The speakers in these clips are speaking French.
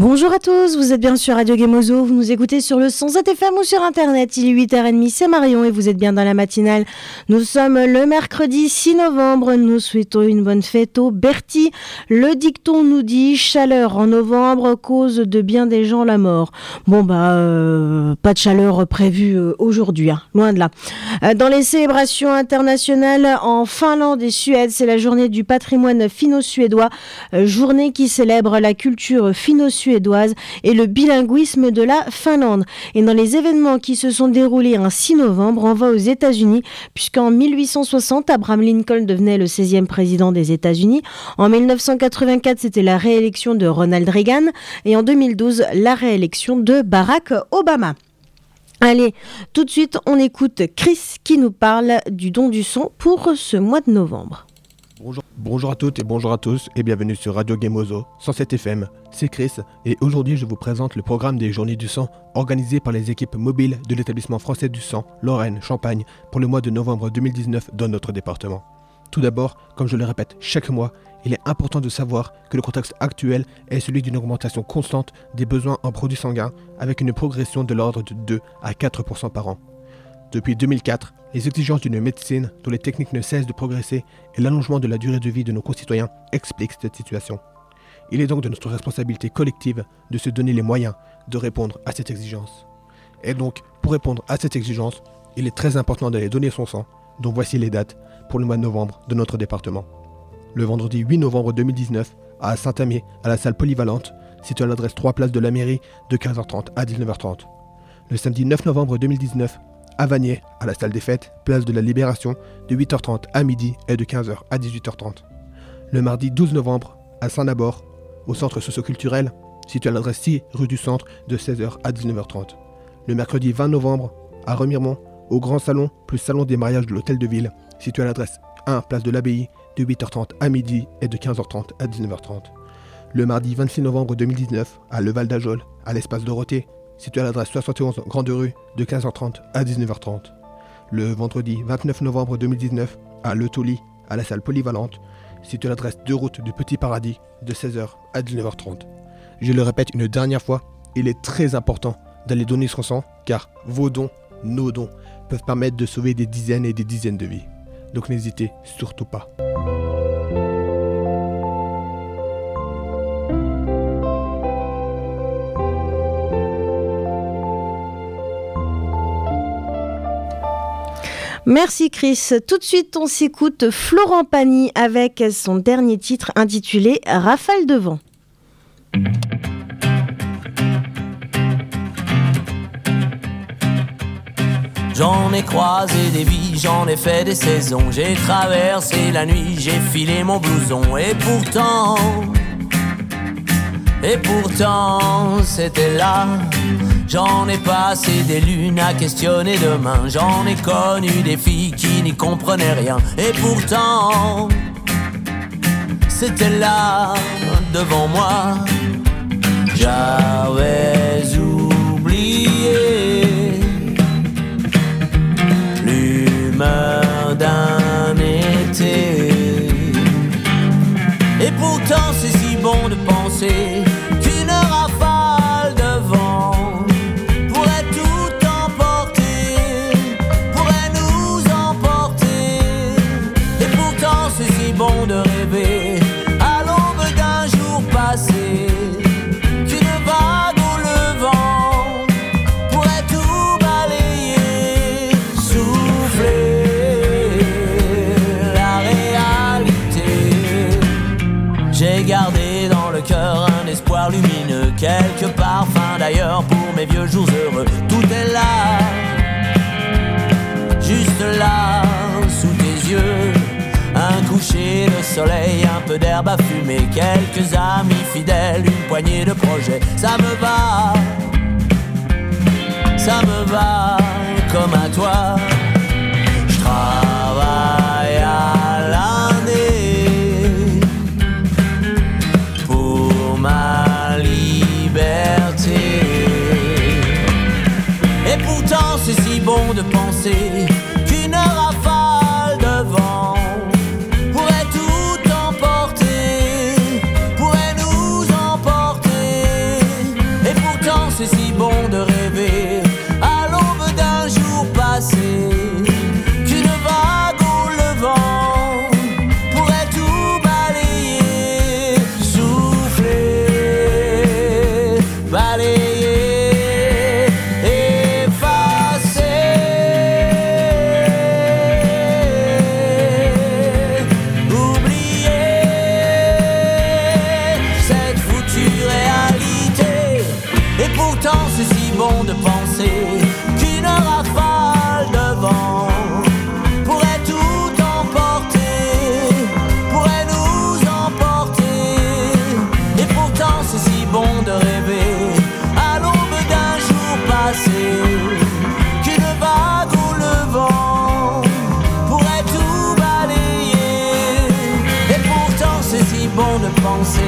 Bonjour à tous, vous êtes bien sur Radio Gemozo, vous nous écoutez sur le 107 FM ou sur internet, il est 8h30, c'est Marion et vous êtes bien dans la matinale. Nous sommes le mercredi 6 novembre, nous souhaitons une bonne fête au Berti. Le dicton nous dit chaleur en novembre cause de bien des gens la mort. Bon pas de chaleur prévue aujourd'hui, loin de là. Dans les célébrations internationales en Finlande et Suède, c'est la journée du patrimoine finno-suédois, journée qui célèbre la culture finno-suédoise et le bilinguisme de la Finlande. Et dans les événements qui se sont déroulés un 6 novembre, on va aux États-Unis, puisqu'en 1860, Abraham Lincoln devenait le 16e président des États-Unis. En 1984, c'était la réélection de Ronald Reagan. Et en 2012, la réélection de Barack Obama. Allez, tout de suite, on écoute Chris qui nous parle du don du sang pour ce mois de novembre. Bonjour à toutes et bonjour à tous et bienvenue sur Radio Gemozo 107 FM, c'est Chris et aujourd'hui je vous présente le programme des Journées du sang organisé par les équipes mobiles de l'établissement français du sang Lorraine-Champagne pour le mois de novembre 2019 dans notre département. Tout d'abord, comme je le répète chaque mois, il est important de savoir que le contexte actuel est celui d'une augmentation constante des besoins en produits sanguins avec une progression de l'ordre de 2 à 4% par an. Depuis 2004, les exigences d'une médecine dont les techniques ne cessent de progresser et l'allongement de la durée de vie de nos concitoyens expliquent cette situation. Il est donc de notre responsabilité collective de se donner les moyens de répondre à cette exigence. Et donc, pour répondre à cette exigence, il est très important d'aller donner son sang, dont voici les dates pour le mois de novembre de notre département. Le vendredi 8 novembre 2019, à Saint-Amier, à la salle polyvalente, située à l'adresse 3 place de la mairie, de 15h30 à 19h30. Le samedi 9 novembre 2019, à Vanier, à la salle des fêtes, place de la Libération, de 8h30 à midi et de 15h à 18h30. Le mardi 12 novembre, à Saint-Nabord, au centre socio-culturel, situé à l'adresse 6 rue du Centre, de 16h à 19h30. Le mercredi 20 novembre, à Remiremont, au Grand Salon, plus Salon des mariages de l'Hôtel de Ville, situé à l'adresse 1 place de l'Abbaye, de 8h30 à midi et de 15h30 à 19h30. Le mardi 26 novembre 2019, à Leval d'Ajol, à l'espace Dorothée, situé à l'adresse 71 Grande Rue, de 15h30 à 19h30. Le vendredi 29 novembre 2019, à Le Tauly, à la salle polyvalente, situé à l'adresse 2 route du Petit Paradis, de 16h à 19h30. Je le répète une dernière fois, il est très important d'aller donner son sang, car vos dons, nos dons, peuvent permettre de sauver des dizaines et des dizaines de vies. Donc n'hésitez surtout pas. Merci Chris. Tout de suite, on s'écoute Florent Pagny avec son dernier titre intitulé Rafale de vent. J'en ai croisé des vies, j'en ai fait des saisons. J'ai traversé la nuit, j'ai filé mon blouson. Et pourtant, c'était là. J'en ai passé des lunes à questionner demain. J'en ai connu des filles qui n'y comprenaient rien. Et pourtant, c'était là, devant moi. J'avais oublié l'humeur d'un été. Et pourtant, c'est si bon de penser qu'une rafale de vent pourrait tout emporter, pourrait nous emporter. Et pourtant, c'est si bon de rêver à l'aube d'un jour passé qu'une vague au levant pourrait tout balayer, souffler la réalité. J'ai gardé dans le cœur un espoir lumineux, quelques parfums d'ailleurs pour mes vieux jours heureux. Tout est là, juste là, sous tes yeux. Un coucher de soleil, un peu d'herbe à fumer, quelques amis fidèles, une poignée de projets. Ça me va comme à toi. Je travaille à l'année pour ma liberté. Et pourtant c'est si bon de penser qu'une rafale de vent pourrait tout emporter, pourrait nous emporter.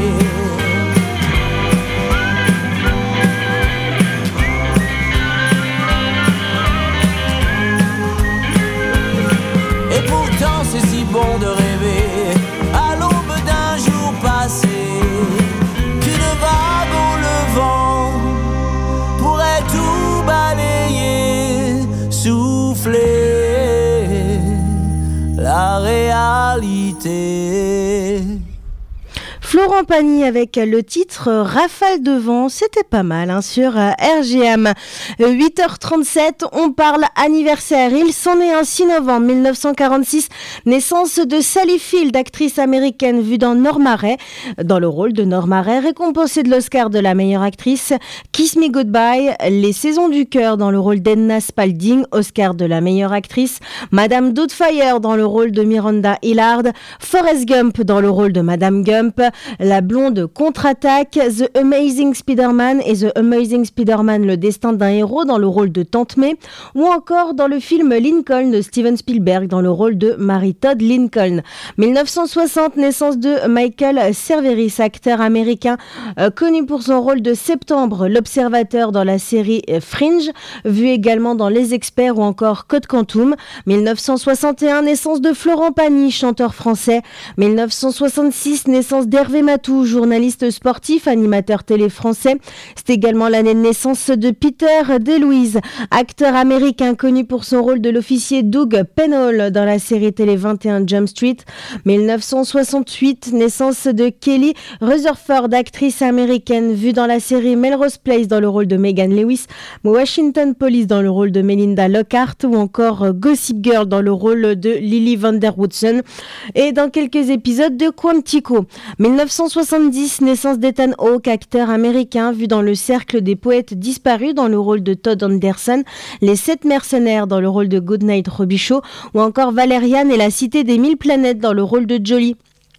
Et pourtant c'est si bon de rêver à l'aube d'un jour passé qu'une vague ou le vent pourrait tout balayer, souffler la réalité. Florent Pagny avec le titre Rafale de vent, c'était pas mal sur RGM. 8h37, on parle anniversaire. Il s'en est un 6 novembre 1946, naissance de Sally Field, actrice américaine vue dans Norma Ray, dans le rôle de Norma Ray, récompensée de l'Oscar de la meilleure actrice. Kiss Me Goodbye, Les Saisons du cœur dans le rôle d'Edna Spalding, Oscar de la meilleure actrice. Madame Doubtfire dans le rôle de Miranda Hillard. Forrest Gump dans le rôle de Madame Gump. La blonde contre-attaque, The Amazing Spider-Man et The Amazing Spider-Man, le destin d'un héros dans le rôle de Tante May, ou encore dans le film Lincoln de Steven Spielberg dans le rôle de Mary Todd Lincoln. 1960, naissance de Michael Cerveris, acteur américain connu pour son rôle de Septembre, l'observateur dans la série Fringe, vu également dans Les Experts ou encore Code Quantum. 1961, naissance de Florent Pagny, chanteur français. 1966, naissance d'Hervé Matou, journaliste sportif, animateur télé français. C'est également l'année de naissance de Peter DeLuise, acteur américain connu pour son rôle de l'officier Doug Penhall dans la série télé 21 Jump Street. 1968, naissance de Kelly Rutherford, actrice américaine vue dans la série Melrose Place dans le rôle de Megan Lewis, Washington Police dans le rôle de Melinda Lockhart ou encore Gossip Girl dans le rôle de Lily Van Der Woodsen et dans quelques épisodes de Quantico. 1970, naissance d'Ethan Hawke, acteur américain vu dans Le Cercle des poètes disparus dans le rôle de Todd Anderson, Les 7 mercenaires dans le rôle de Goodnight Robichaud ou encore Valériane et la Cité des 1000 planètes dans le rôle de Jolie.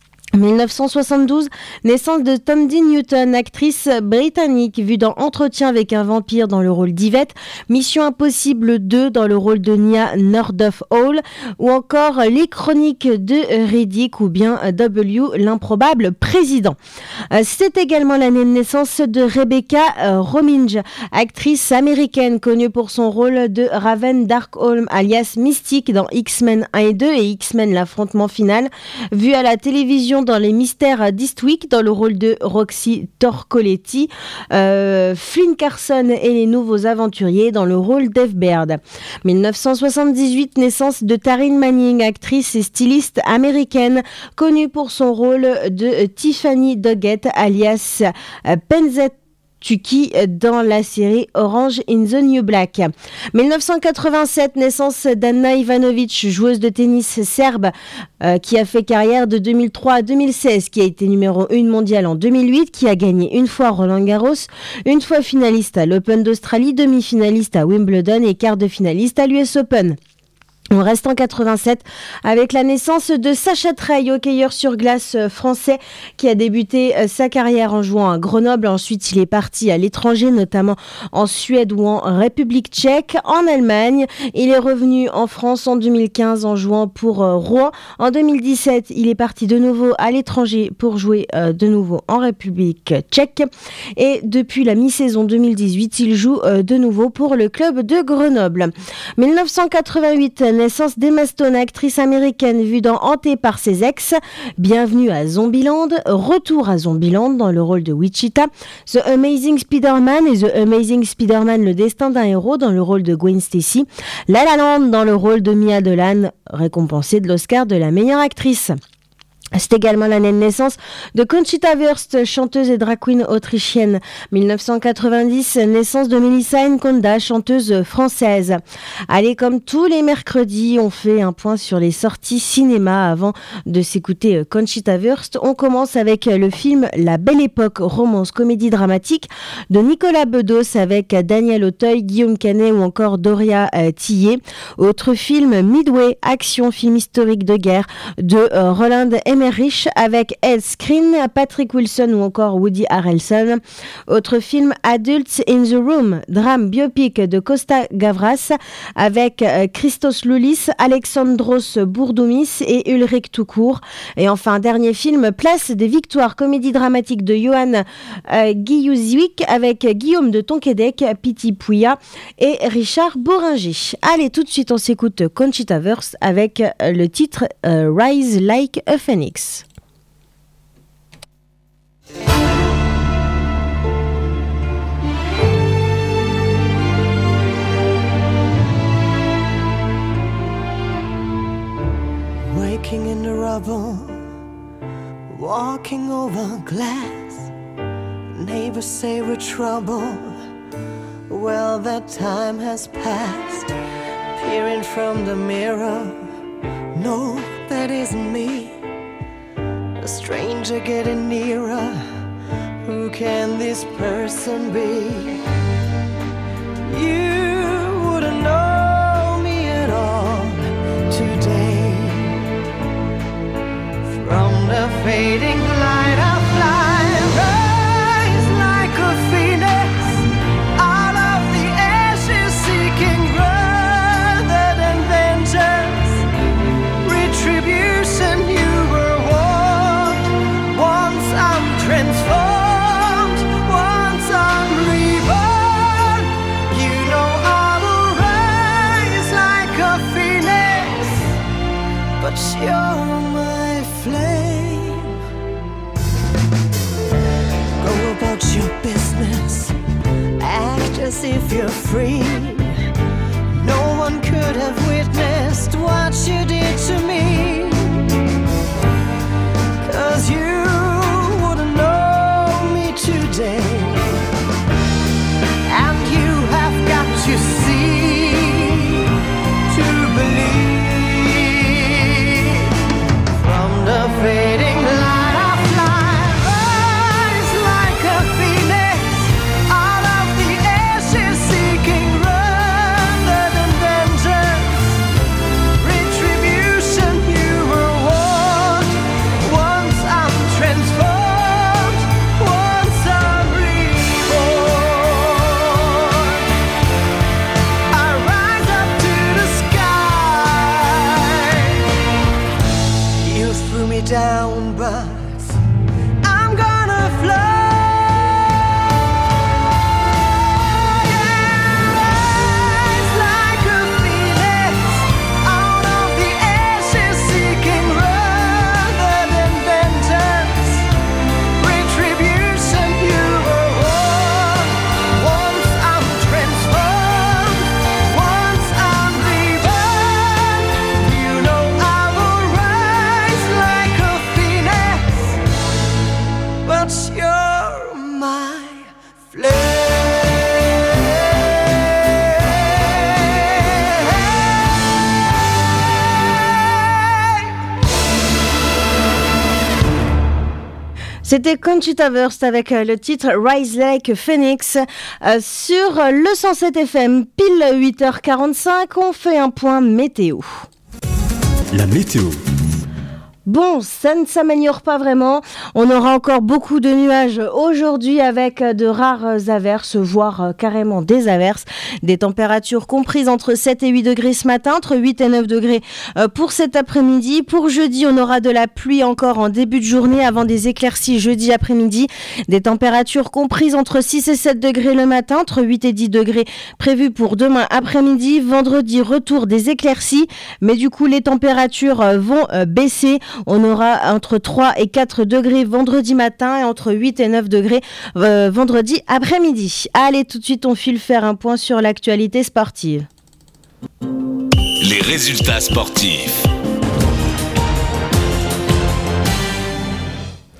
1972, naissance de Tandy Newton, actrice britannique vue dans Entretien avec un vampire dans le rôle d'Yvette, Mission Impossible 2 dans le rôle de Nia Nordoff Hall ou encore Les Chroniques de Riddick ou bien W, l'improbable président. C'est également l'année de naissance de Rebecca Romijn, actrice américaine connue pour son rôle de Raven Darkholme alias Mystique dans X-Men 1 et 2 et X-Men l'affrontement final, vue à la télévision dans Les Mystères d'Eastwick dans le rôle de Roxy Torcoletti, Flynn Carson et Les Nouveaux Aventuriers dans le rôle d'Eve Baird. 1978, naissance de Taryn Manning, actrice et styliste américaine connue pour son rôle de Tiffany Doggett alias Penzette Tuki dans la série Orange in the New Black. 1987, naissance d'Anna Ivanovic, joueuse de tennis serbe qui a fait carrière de 2003 à 2016, qui a été numéro 1 mondiale en 2008, qui a gagné une fois Roland Garros, une fois finaliste à l'Open d'Australie, demi-finaliste à Wimbledon et quart de finaliste à l'US Open. On reste en 87 avec la naissance de Sacha Trey, hockeyeur sur glace français qui a débuté sa carrière en jouant à Grenoble. Ensuite, il est parti à l'étranger, notamment en Suède ou en République tchèque, en Allemagne. Il est revenu en France en 2015 en jouant pour Rouen. En 2017, il est parti de nouveau à l'étranger pour jouer de nouveau en République tchèque. Et depuis la mi-saison 2018, il joue de nouveau pour le club de Grenoble. 1988, naissance d'Emma Stone, actrice américaine vue dans Hantée par ses ex, Bienvenue à Zombieland, retour à Zombieland dans le rôle de Wichita, The Amazing Spider-Man et The Amazing Spider-Man, le destin d'un héros dans le rôle de Gwen Stacy, La La Land dans le rôle de Mia Dolan, récompensée de l'Oscar de la meilleure actrice. C'est également l'année de naissance de Conchita Wurst, chanteuse et drag queen autrichienne. 1990, naissance de Melissa Nkonda, chanteuse française. Allez, comme tous les mercredis, on fait un point sur les sorties cinéma avant de s'écouter Conchita Wurst. On commence avec le film La Belle Époque, romance comédie dramatique de Nicolas Bedos avec Daniel Auteuil, Guillaume Canet ou encore Doria Tillet. Autre film, Midway, action, film historique de guerre de Roland Emmerich mère riche avec Ed Skrein, Patrick Wilson ou encore Woody Harrelson. Autre film, Adults in the Room, drame biopic de Costa Gavras avec Christos Loulis, Alexandros Bourdoumis et Ulrich Toucourt. Et enfin, dernier film, Place des Victoires, comédie dramatique de Johan Guillauzic avec Guillaume de Tonquédec, Piti Pouya et Richard Boringer. Allez, tout de suite, on s'écoute Conchita Wurst avec le titre Rise Like a Phoenix. Waking in the rubble, walking over glass. Neighbors say we're trouble. Well, that time has passed. Peering from the mirror, no, that isn't me. A stranger getting nearer. Who can this person be? You wouldn't know me at all today. From the fading light I fly, rise like a phoenix, out of the ashes seeking rather than vengeance. Retribution, you were warned. Once I'm transformed, once I'm reborn. You know I will rise like a phoenix, but you're my flame. Go about your business, act as if you're free. No one could have witnessed what you did to me. 'Cause you wouldn't know me today. And you have got to see to believe. From the fading light I fly, rise like a phoenix, out of the ashes seeking rather than vengeance. Retribution, you were warned. Once I'm transformed, once I'm reborn. I rise up to the sky. You threw me down, but I'm gonna fly. Rise like a phoenix, out of the ashes seeking rather than vengeance. Retribution, you were warned. Once I'm transformed, once I'm reborn. You know I will rise like a phoenix, but you're my C'était Conchita Wurst avec le titre Rise Like a Phoenix sur le 107 FM, pile 8h45. On fait un point météo. La météo. Bon, ça ne s'améliore pas vraiment. On aura encore beaucoup de nuages aujourd'hui avec de rares averses, voire carrément des averses. Des températures comprises entre 7 et 8 degrés ce matin, entre 8 et 9 degrés pour cet après-midi. Pour jeudi, on aura de la pluie encore en début de journée avant des éclaircies jeudi après-midi. Des températures comprises entre 6 et 7 degrés le matin, entre 8 et 10 degrés prévues pour demain après-midi. Vendredi, retour des éclaircies, mais du coup, les températures vont baisser. On aura entre 3 et 4 degrés vendredi matin et entre 8 et 9 degrés vendredi après-midi. Allez, tout de suite, on file faire un point sur l'actualité sportive. Les résultats sportifs.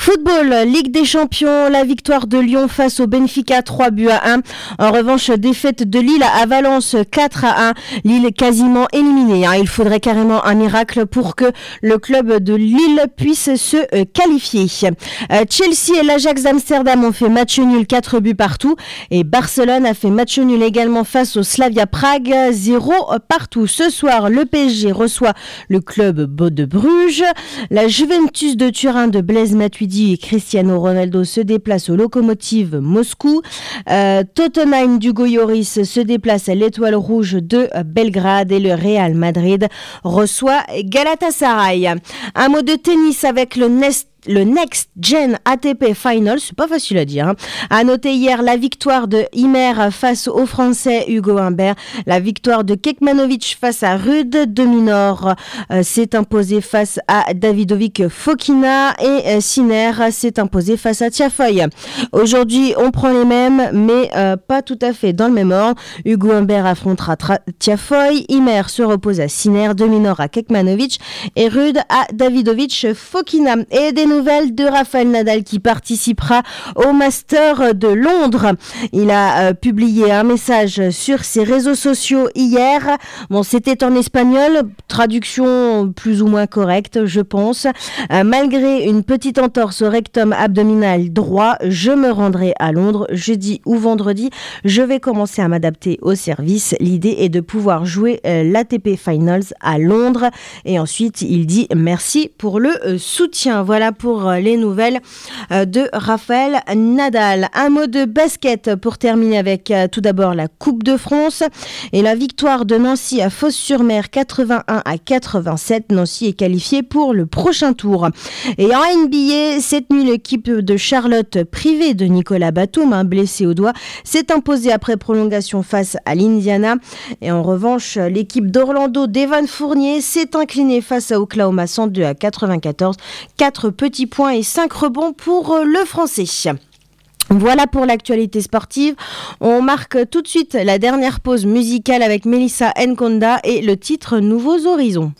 Football, Ligue des Champions, la victoire de Lyon face au Benfica 3-1. En revanche, défaite de Lille à Valence 4-1. Lille quasiment éliminée. Il faudrait carrément un miracle pour que le club de Lille puisse se qualifier. Chelsea et l'Ajax d'Amsterdam ont fait match nul 4 buts partout. Et Barcelone a fait match nul également face au Slavia Prague 0 partout. Ce soir, le PSG reçoit le club de Bruges. La Juventus de Turin de Blaise Matuidi et Cristiano Ronaldo se déplacent au Lokomotiv Moscou. Tottenham d'Hugo Lloris se déplace à l'Étoile Rouge de Belgrade et le Real Madrid reçoit Galatasaray. Un mot de tennis avec le Next Gen ATP Finals, c'est pas facile à dire. A noté hier la victoire de Ymer face au Français Hugo Humbert, la victoire de Kekmanovic face à Ruud de Minor s'est imposé face à Davidovic Fokina et Sinner s'est imposé face à Tiafoe. Aujourd'hui, on prend les mêmes, mais pas tout à fait dans le même ordre. Hugo Humbert affrontera Tiafoe, Ymer se repose à Sinner, de Minor à Kekmanovic et Ruud à Davidovic Fokina. Et des nouvelles de Rafael Nadal qui participera au Master de Londres. Il a publié un message sur ses réseaux sociaux hier. Bon, c'était en espagnol, traduction plus ou moins correcte, je pense. Malgré une petite entorse au rectum abdominal droit, je me rendrai à Londres jeudi ou vendredi. Je vais commencer à m'adapter au service. L'idée est de pouvoir jouer l'ATP Finals à Londres. Et ensuite, il dit merci pour le soutien. Voilà pour les nouvelles de Rafael Nadal. Un mot de basket pour terminer avec tout d'abord la Coupe de France et la victoire de Nancy à Fos-sur-Mer 81-87. Nancy est qualifiée pour le prochain tour. Et en NBA, cette nuit, l'équipe de Charlotte, privée de Nicolas Batum, blessé au doigt, s'est imposée après prolongation face à l'Indiana. Et en revanche, l'équipe d'Orlando d'Evan Fournier s'est inclinée face à Oklahoma 102-94. 4 petits points et 5 rebonds pour le Français. Voilà pour l'actualité sportive. On marque tout de suite la dernière pause musicale avec Melissa Nkonda et le titre Nouveaux Horizons.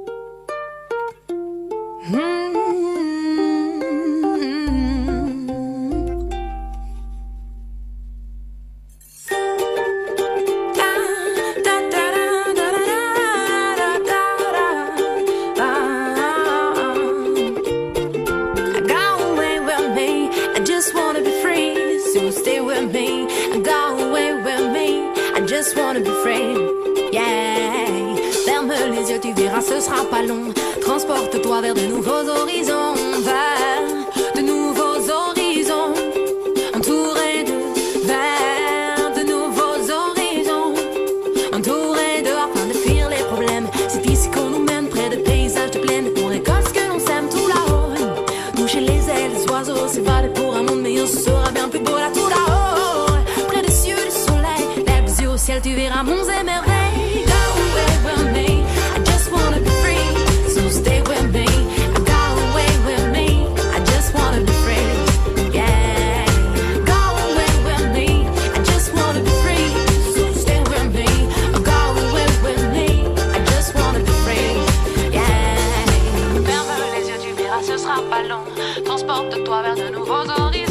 Just wanna be free, yeah. Ferme les yeux, tu verras, ce sera pas long. Transporte-toi vers de nouveaux horizons, vers de nouveaux horizons. Entouré vers de nouveaux horizons. Entouré afin de fuir les problèmes. C'est ici qu'on nous mène, près de paysages de plaine. On récolte ce que l'on sème tout là-haut. Toucher les ailes des oiseaux, s'évader pour un monde meilleur. Ce sera bien plus beau là tout là-haut. Près des cieux, du soleil, au ciel, tu verras monts et merveilles. Go away with me, I just wanna be free. So stay with me, go away with me, I just wanna be free. Yeah, go away with me, I just wanna be free. So stay with me, go away with me, I just wanna be free. Yeah. Ferme les yeux, tu verras, ce sera pas long. Transporte-toi vers de nouveaux horizons.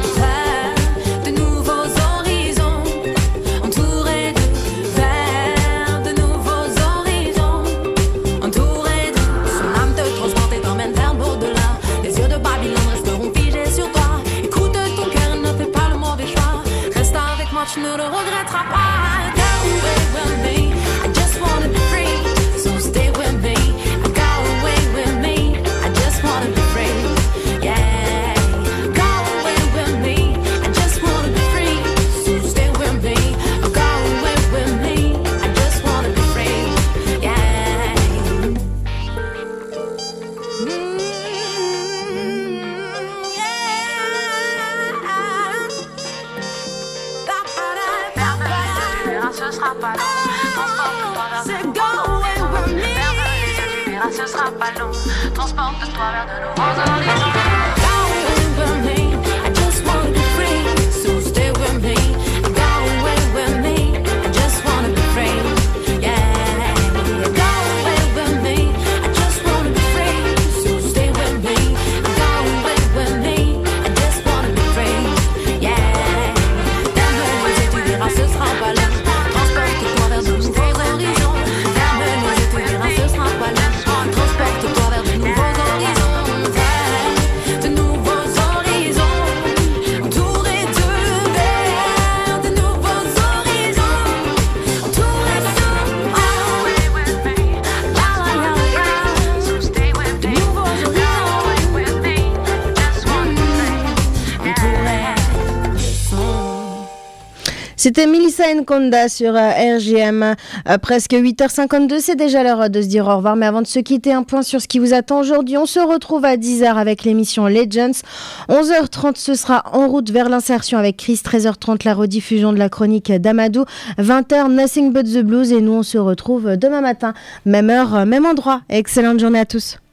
Tu ne le regretteras pas. Go away with me, I just wanna be free. So stay with me, go away with me, I just wanna be free. Yeah, go away with me, I just wanna be free. So stay with me, go away with me, I just wanna be free. Yeah. Ce sera pas long, transporte-toi vers de nouveaux horizons. Ferme les yeux, tu verras, ce sera pas long. Transporte-toi vers de nouveaux horizons. Go away with me, I just wanna be free. So stay with me, go away with me, I just wanna be free. Yeah, go away with me, I just wanna be free. So stay with me, go away with me. C'était Melissa Nkonda sur RGM. Presque 8h52, c'est déjà l'heure de se dire au revoir. Mais avant de se quitter, un point sur ce qui vous attend aujourd'hui. On se retrouve à 10h avec l'émission Legends. 11h30, ce sera En route vers l'insertion avec Chris. 13h30, la rediffusion de la chronique d'Amadou. 20h, Nothing but the Blues. Et nous, on se retrouve demain matin. Même heure, même endroit. Excellente journée à tous.